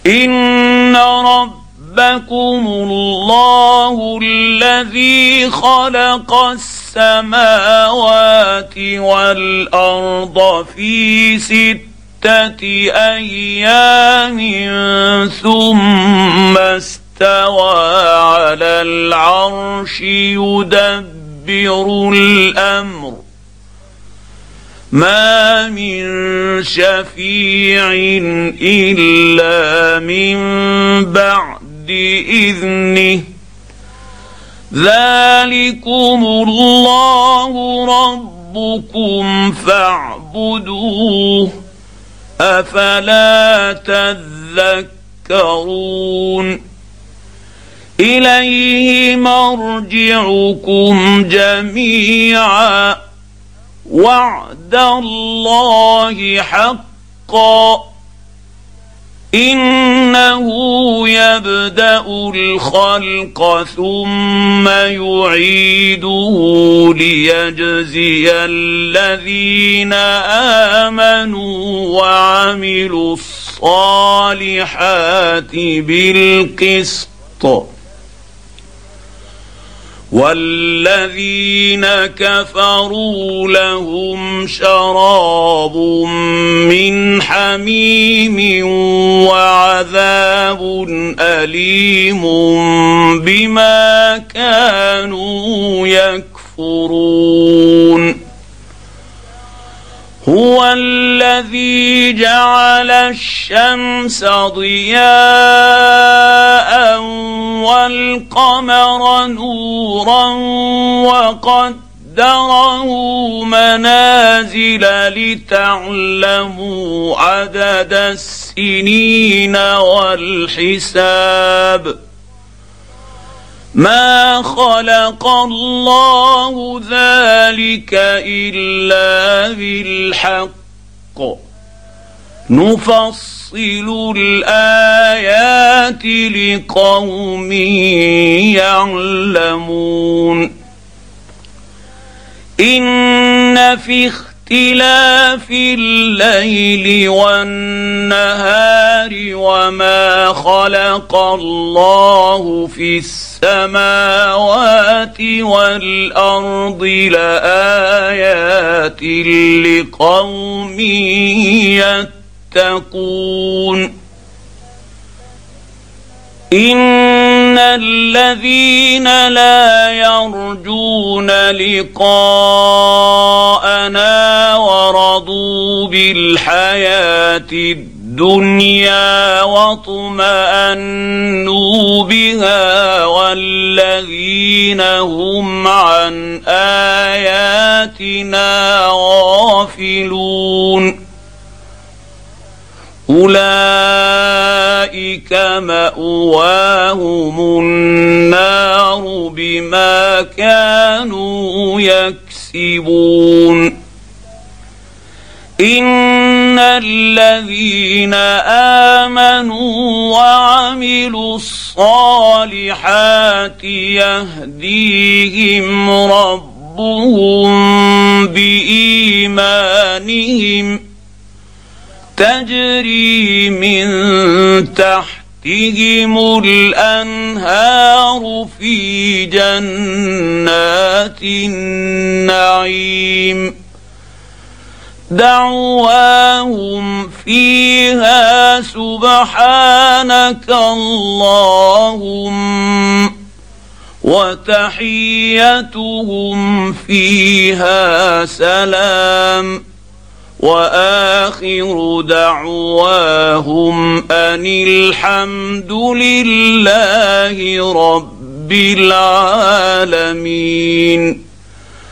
إن ربكم الله الذي خلق السماوات والأرض في 6 أيام ثم استوى على العرش يدبر الأمر ما من شفيع إلا من بعد إذنه ذلكم الله ربكم فاعبدوه أفلا تذكرون إليه مرجعكم جميعا وعد الله حقا إنه يبدأ الخلق ثم يعيده ليجزي الذين آمنوا وعملوا الصالحات بالقسط والذين كفروا لهم شراب من حميم وعذاب أليم بما كانوا يكفرون هو الذي جعل الشمس ضياء والقمر نورا وقدره منازل لتعلموا عدد السنين والحساب ما خلق الله ذلك إلا بالحق نفصل الآيات لقوم يعلمون إن في اختلاف الليل والنهار وما خلق الله في السماوات والأرض لآيات لقوم يتقون إن الذين لا يرجون لقاءنا ورضوا بالحياة الدنيا واطمأنوا بها والذين هم عن آياتنا غافلون أولئك مأواهم النار بما كانوا يكسبون إن الذين آمنوا وعملوا الصالحات يهديهم ربهم بإيمانهم تجري من تحتهم الأنهار في جنات النعيم دعواهم فيها سبحانك اللهم وتحيتهم فيها سلام وآخر دعواهم أن الحمد لله رب العالمين.